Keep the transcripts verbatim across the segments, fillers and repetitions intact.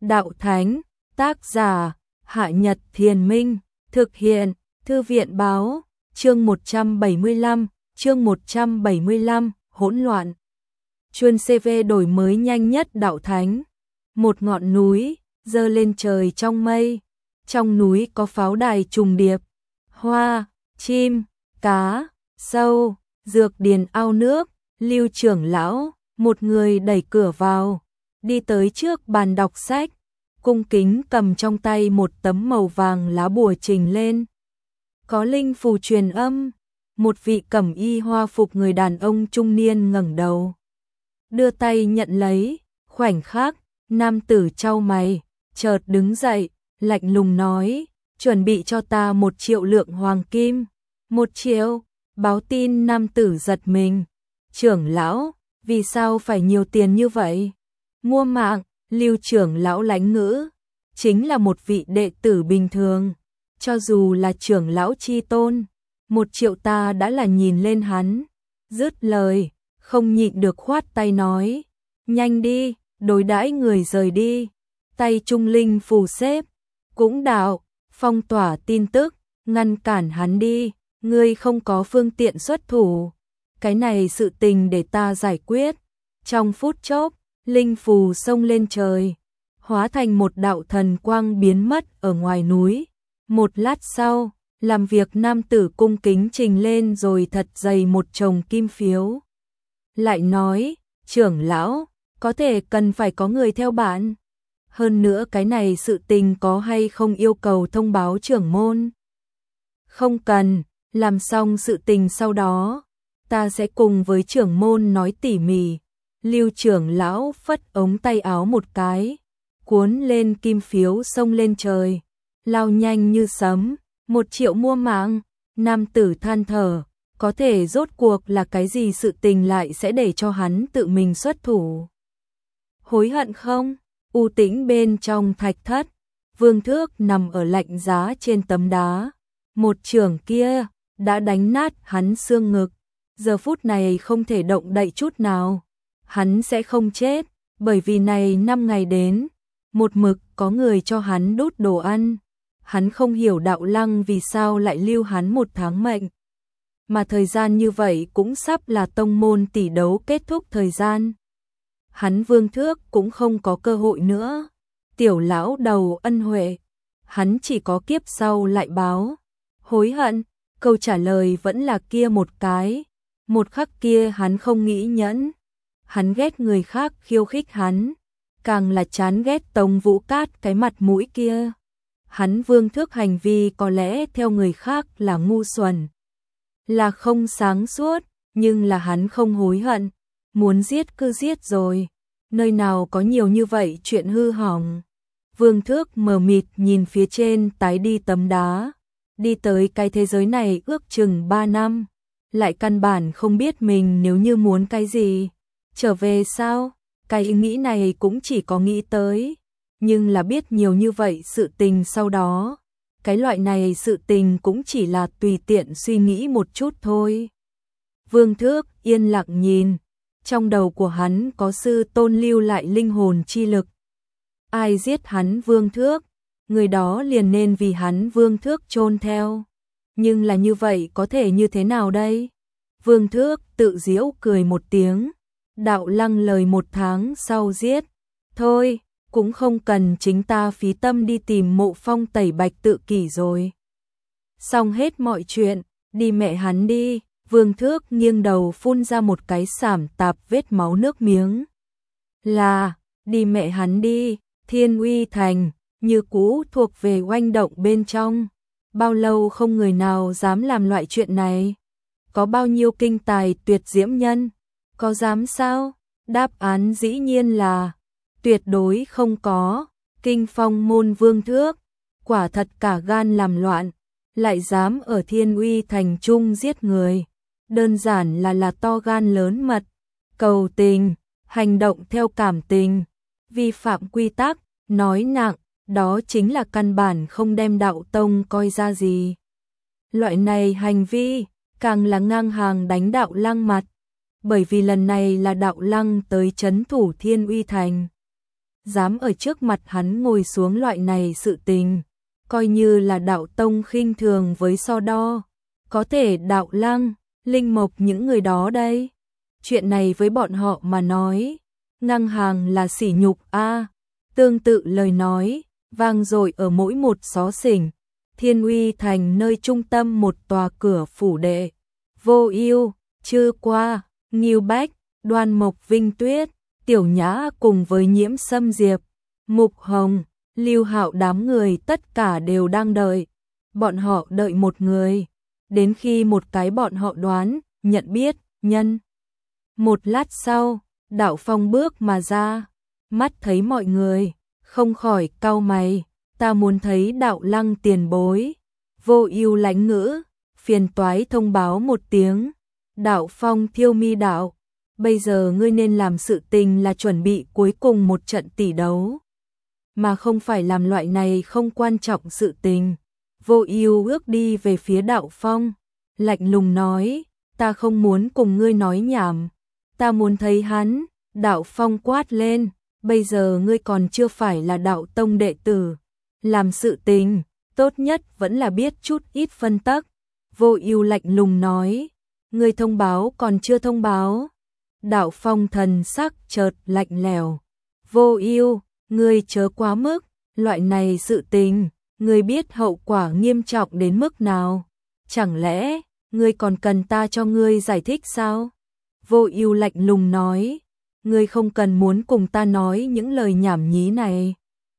Đạo Thánh, tác giả, Hạ Nhật Thiền Minh, thực hiện, Thư viện báo, chương một trăm bảy mươi lăm, chương một trăm bảy mươi lăm, hỗn loạn. Chuyên xê vê đổi mới nhanh nhất Đạo Thánh. Một ngọn núi, giơ lên trời trong mây. Trong núi có pháo đài trùng điệp, hoa, chim, cá, sâu, dược điền ao nước. Lưu trưởng lão, một người đẩy cửa vào, đi tới trước bàn đọc sách, cung kính cầm trong tay một tấm màu vàng lá bùa trình lên. Có linh phù truyền âm, một vị cẩm y hoa phục người đàn ông trung niên ngẩng đầu, đưa tay nhận lấy, khoảnh khắc, nam tử chau mày, chợt đứng dậy, lạnh lùng nói, chuẩn bị cho ta một triệu lượng hoàng kim. Một triệu, báo tin nam tử giật mình. Trưởng lão, vì sao phải nhiều tiền như vậy? Mua mạng, Lưu trưởng lão lãnh ngữ, chính là một vị đệ tử bình thường, cho dù là trưởng lão chi tôn, một triệu ta đã là nhìn lên hắn. Dứt lời, không nhịn được khoát tay nói, nhanh đi, đối đãi người rời đi. Tay trung linh phù xếp, cũng đạo, phong tỏa tin tức, ngăn cản hắn đi, ngươi không có phương tiện xuất thủ. Cái này sự tình để ta giải quyết. Trong phút chốc, linh phù xông lên trời, hóa thành một đạo thần quang biến mất ở ngoài núi. Một lát sau, làm việc nam tử cung kính trình lên rồi thật dày một chồng kim phiếu. Lại nói, trưởng lão, có thể cần phải có người theo bạn. Hơn nữa cái này sự tình có hay không yêu cầu thông báo trưởng môn? Không cần, làm xong sự tình sau đó, ta sẽ cùng với trưởng môn nói tỉ mỉ. Lưu trưởng lão phất ống tay áo một cái, cuốn lên kim phiếu xông lên trời, lao nhanh như sấm. Một triệu mua mạng. Nam tử than thở, có thể rốt cuộc là cái gì sự tình lại sẽ để cho hắn tự mình xuất thủ? Hối hận không? U tĩnh bên trong thạch thất, Vương Thước nằm ở lạnh giá trên tấm đá. Một chưởng kia đã đánh nát hắn xương ngực, giờ phút này không thể động đậy chút nào. Hắn sẽ không chết, bởi vì này năm ngày đến, một mực có người cho hắn đút đồ ăn. Hắn không hiểu Đạo Lăng vì sao lại lưu hắn một tháng mệnh. Mà thời gian như vậy cũng sắp là tông môn tỷ đấu kết thúc thời gian. Hắn Vương Thước cũng không có cơ hội nữa. Tiểu lão đầu ân huệ, hắn chỉ có kiếp sau lại báo. Hối hận, câu trả lời vẫn là kia một cái. Một khắc kia hắn không nghĩ nhẫn. Hắn ghét người khác khiêu khích hắn, càng là chán ghét Tống Vũ Cát cái mặt mũi kia. Hắn Vương Thước hành vi có lẽ theo người khác là ngu xuẩn, là không sáng suốt, nhưng là hắn không hối hận. Muốn giết cứ giết rồi, nơi nào có nhiều như vậy chuyện hư hỏng. Vương Thước mờ mịt nhìn phía trên tái đi tấm đá, đi tới cái thế giới này ước chừng ba năm, lại căn bản không biết mình nếu như muốn cái gì, trở về sao? Cái ý nghĩ này cũng chỉ có nghĩ tới, nhưng là biết nhiều như vậy sự tình sau đó, cái loại này sự tình cũng chỉ là tùy tiện suy nghĩ một chút thôi. Vương Thước yên lặng nhìn, trong đầu của hắn có sư tôn lưu lại linh hồn chi lực. Ai giết hắn Vương Thước, người đó liền nên vì hắn Vương Thước chôn theo. Nhưng là như vậy có thể như thế nào đây? Vương Thước tự giễu cười một tiếng. Đạo Lăng lời một tháng sau giết. Thôi, cũng không cần chính ta phí tâm đi tìm Mộ Phong tẩy bạch tự kỷ rồi. Xong hết mọi chuyện, đi mẹ hắn đi. Vương Thước nghiêng đầu phun ra một cái sảm tạp vết máu nước miếng. Là, đi mẹ hắn đi. Thiên Uy Thành, như cũ thuộc về oanh động bên trong. Bao lâu không người nào dám làm loại chuyện này? Có bao nhiêu kinh tài tuyệt diễm nhân? Có dám sao? Đáp án dĩ nhiên là tuyệt đối không có. Kinh Phong môn Vương Thước, quả thật cả gan làm loạn, lại dám ở Thiên Uy Thành trung giết người. Đơn giản là là to gan lớn mật, cầu tình, hành động theo cảm tình, vi phạm quy tắc, nói nặng, đó chính là căn bản không đem đạo tông coi ra gì. Loại này hành vi, càng là ngang hàng đánh Đạo Lăng mặt, bởi vì lần này là Đạo Lăng tới trấn thủ Thiên Uy Thành. dám ở trước mặt hắn ngồi xuống loại này sự tình, coi như là đạo tông khinh thường với so đo, có thể đạo lăng, linh mộc những người đó đây. Chuyện này với bọn họ mà nói, ngang hàng là sỉ nhục a. Tương tự lời nói, vang dội ở mỗi một xó xỉnh. Thiên Uy thành nơi trung tâm một tòa cửa phủ đệ. Vô Ưu, Chư Qua, Ngưu Bách, Đoan Mộc Vinh Tuyết, Tiểu Nhã cùng với Nhiễm Sâm Diệp, Mục Hồng, Lưu Hạo đám người tất cả đều đang đợi. Bọn họ đợi một người, đến khi một cái bọn họ đoán, nhận biết, nhân. Một lát sau, Đạo Phong bước mà ra, mắt thấy mọi người, không khỏi cau mày, ta muốn thấy Đạo Lăng tiền bối. Vô Ưu lãnh ngữ, phiền toái thông báo một tiếng. Đạo Phong Thiêu Mi đạo, bây giờ ngươi nên làm sự tình là chuẩn bị cuối cùng một trận tỷ đấu, mà không phải làm loại này không quan trọng sự tình. Vô Ưu ước đi về phía Đạo Phong, lạnh lùng nói, ta không muốn cùng ngươi nói nhảm, ta muốn thấy hắn. Đạo Phong quát lên, bây giờ ngươi còn chưa phải là đạo tông đệ tử, làm sự tình, tốt nhất vẫn là biết chút ít phân tắc. Vô Ưu lạnh lùng nói, ngươi thông báo còn chưa thông báo. Đạo Phong thần sắc chợt lạnh lẽo, Vô Ưu, ngươi chớ quá mức, loại này sự tình, ngươi biết hậu quả nghiêm trọng đến mức nào, chẳng lẽ ngươi còn cần ta cho ngươi giải thích sao? Vô Ưu lạnh lùng nói, ngươi không cần muốn cùng ta nói những lời nhảm nhí này.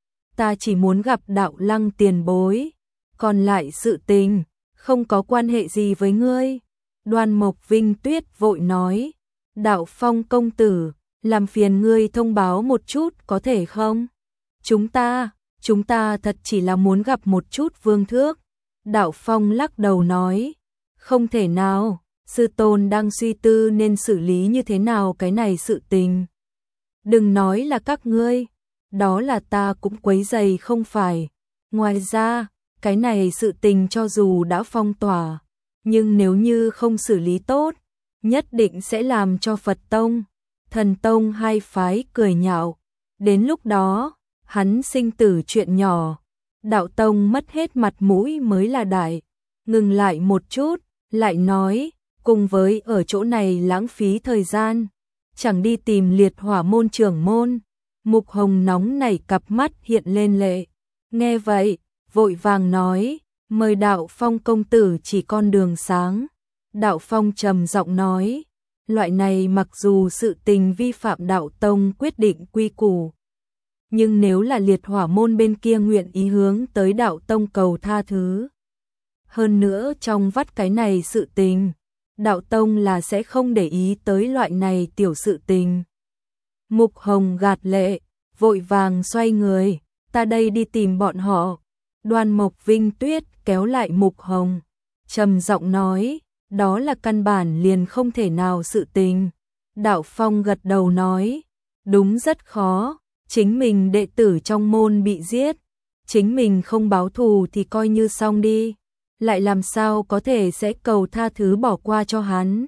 Ta chỉ muốn gặp Đạo Lăng tiền bối, còn lại sự tình không có quan hệ gì với ngươi. Đoan Mộc Vinh Tuyết vội nói, Đạo Phong công tử, làm phiền ngươi thông báo một chút có thể không? Chúng ta, chúng ta thật chỉ là muốn gặp một chút vương thước. Đạo Phong lắc đầu nói, không thể nào, sư tôn đang suy tư nên xử lý như thế nào cái này sự tình. Đừng nói là các ngươi, đó là ta cũng quấy rầy không phải. Ngoài ra, cái này sự tình cho dù đã phong tỏa, nhưng nếu như không xử lý tốt, nhất định sẽ làm cho Phật tông, Thần tông hai phái cười nhạo. Đến lúc đó, hắn sinh tử chuyện nhỏ, đạo tông mất hết mặt mũi mới là đại. Ngừng lại một chút, lại nói, cùng với ở chỗ này lãng phí thời gian, chẳng đi tìm Liệt Hỏa môn trưởng môn. Mục Hồng nóng nảy cặp mắt hiện lên lệ. Nghe vậy, vội vàng nói, mời Đạo Phong công tử chỉ con đường sáng. Đạo Phong trầm giọng nói, loại này mặc dù sự tình vi phạm đạo tông quyết định quy củ, nhưng nếu là Liệt Hỏa môn bên kia nguyện ý hướng tới đạo tông cầu tha thứ, hơn nữa trong vắt cái này sự tình, đạo tông là sẽ không để ý tới loại này tiểu sự tình. Mục Hồng gạt lệ, vội vàng xoay người, ta đây đi tìm bọn họ. Đoan Mộc Vinh Tuyết kéo lại Mục Hồng, trầm giọng nói, đó là căn bản liền không thể nào sự tình. Đạo Phong gật đầu nói, đúng rất khó, chính mình đệ tử trong môn bị giết, chính mình không báo thù thì coi như xong đi, lại làm sao có thể sẽ cầu tha thứ bỏ qua cho hắn.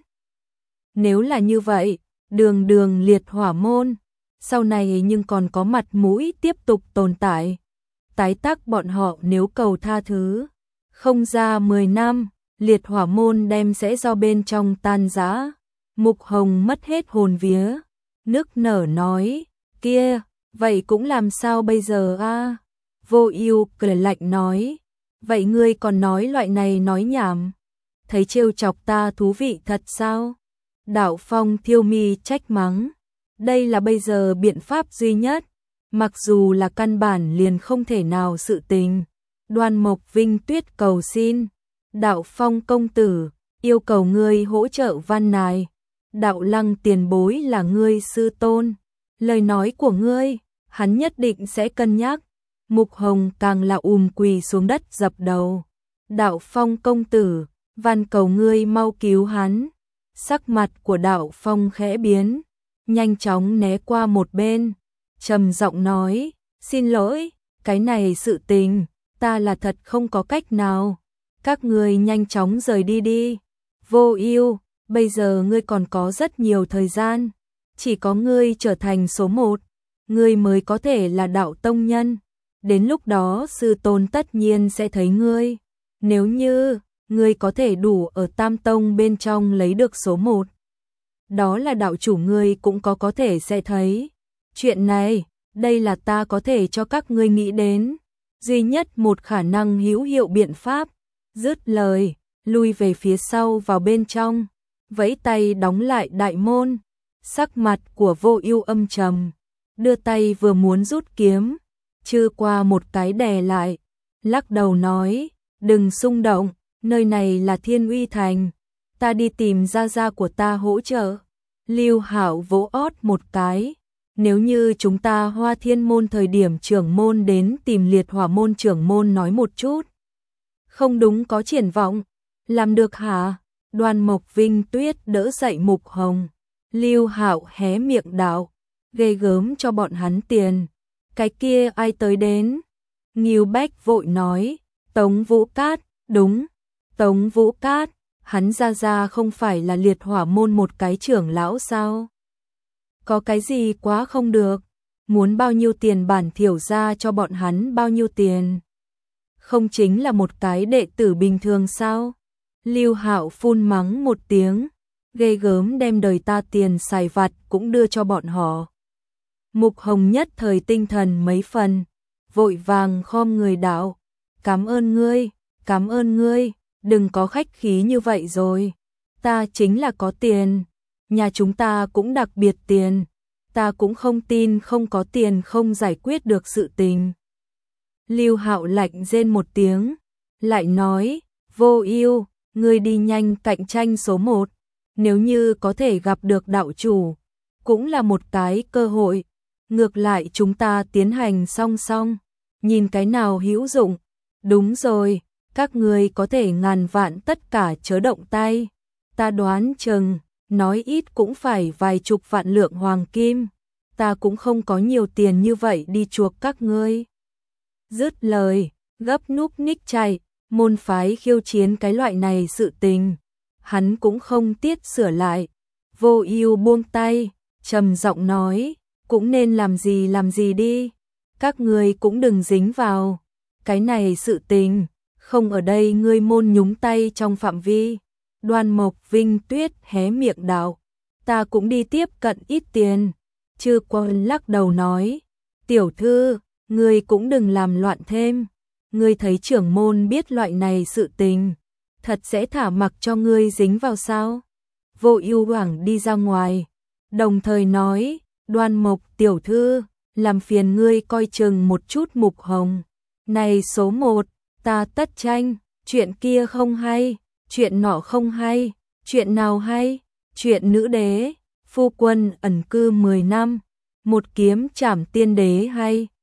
Nếu là như vậy, đường đường Liệt Hỏa môn, sau này nhưng còn có mặt mũi tiếp tục tồn tại. Tái tắc bọn họ nếu cầu tha thứ, không ra mười năm, Liệt Hỏa môn đem sẽ do bên trong tan rã. Mục Hồng mất hết hồn vía, nức nở nói, kia, vậy cũng làm sao bây giờ a? Vô Ưu cười lạnh nói, vậy ngươi còn nói loại này nói nhảm, thấy trêu chọc ta thú vị thật sao? Đạo Phong Thiêu Mi trách mắng, đây là bây giờ biện pháp duy nhất, mặc dù là căn bản liền không thể nào sự tình. Đoan Mộc Vinh Tuyết cầu xin, Đạo Phong công tử, yêu cầu ngươi hỗ trợ văn này. Đạo Lăng tiền bối là ngươi sư tôn, lời nói của ngươi, hắn nhất định sẽ cân nhắc. Mục Hồng càng là ùm quỳ xuống đất dập đầu. Đạo Phong công tử, van cầu ngươi mau cứu hắn. Sắc mặt của Đạo Phong khẽ biến, nhanh chóng né qua một bên, trầm giọng nói, xin lỗi, cái này sự tình, ta là thật không có cách nào. Các ngươi nhanh chóng rời đi đi. Vô Ưu, bây giờ ngươi còn có rất nhiều thời gian, chỉ có ngươi trở thành số một. ngươi mới có thể là đạo tông nhân. Đến lúc đó sư tôn tất nhiên sẽ thấy ngươi. Nếu như ngươi có thể đủ ở tam tông bên trong lấy được số một, đó là đạo chủ ngươi cũng có có thể sẽ thấy. Chuyện này, đây là ta có thể cho các ngươi nghĩ đến duy nhất một khả năng hữu hiệu biện pháp. Dứt lời, lui về phía sau vào bên trong, vẫy tay đóng lại đại môn. Sắc mặt của Vô Ưu âm trầm, đưa tay vừa muốn rút kiếm, chư qua một cái đè lại, lắc đầu nói, đừng xung động, nơi này là Thiên Uy Thành, ta đi tìm gia gia của ta hỗ trợ. Lưu Hạo vỗ ót một cái, nếu như chúng ta Hoa Thiên môn thời điểm trưởng môn đến tìm Liệt Hỏa môn trưởng môn nói một chút, không đúng có triển vọng, làm được hả? Đoan Mộc Vinh Tuyết đỡ dậy Mục Hồng. Lưu Hạo hé miệng đạo, ghê gớm cho bọn hắn tiền. Cái kia ai tới đến? Ngưu Bách vội nói, Tống Vũ Cát, đúng, Tống Vũ Cát, hắn ra ra không phải là Liệt Hỏa môn một cái trưởng lão sao? Có cái gì quá không được? Muốn bao nhiêu tiền bản thiểu ra cho bọn hắn bao nhiêu tiền? Không chính là một cái đệ tử bình thường sao? Lưu Hạo phun mắng một tiếng, ghê gớm đem đời ta tiền xài vặt cũng đưa cho bọn họ. Mục Hồng nhất thời tinh thần mấy phần, vội vàng khom người đạo, cảm ơn ngươi, cảm ơn ngươi, đừng có khách khí như vậy rồi, ta chính là có tiền, nhà chúng ta cũng đặc biệt tiền, ta cũng không tin không có tiền không giải quyết được sự tình. Lưu Hạo lạnh rên một tiếng, lại nói, Vô Ưu, ngươi đi nhanh cạnh tranh số một, nếu như có thể gặp được đạo chủ, cũng là một cái cơ hội. Ngược lại chúng ta tiến hành song song, nhìn cái nào hữu dụng. Đúng rồi, các ngươi có thể ngàn vạn tất cả chớ động tay. Ta đoán chừng, nói ít cũng phải vài chục vạn lượng hoàng kim. Ta cũng không có nhiều tiền như vậy đi chuộc các ngươi. Dứt lời, gấp núp ních chạy, môn phái khiêu chiến cái loại này sự tình. Hắn cũng không tiết sửa lại. Vô Ưu buông tay, trầm giọng nói, cũng nên làm gì làm gì đi, các ngươi cũng đừng dính vào, cái này sự tình, không ở đây ngươi môn nhúng tay trong phạm vi. Đoan Mộc Vinh Tuyết hé miệng đạo, ta cũng đi tiếp cận ít tiền. Chư Quân lắc đầu nói, tiểu thư, ngươi cũng đừng làm loạn thêm, ngươi thấy trưởng môn biết loại này sự tình, thật sẽ thả mặc cho ngươi dính vào sao? Vô Ưu hoảng đi ra ngoài, đồng thời nói, Đoan Mộc tiểu thư, làm phiền ngươi coi chừng một chút Mục Hồng. Này số một, ta tất tranh, chuyện kia không hay, chuyện nọ không hay, chuyện nào hay, chuyện nữ đế, phu quân ẩn cư mười năm, một kiếm trảm tiên đế hay,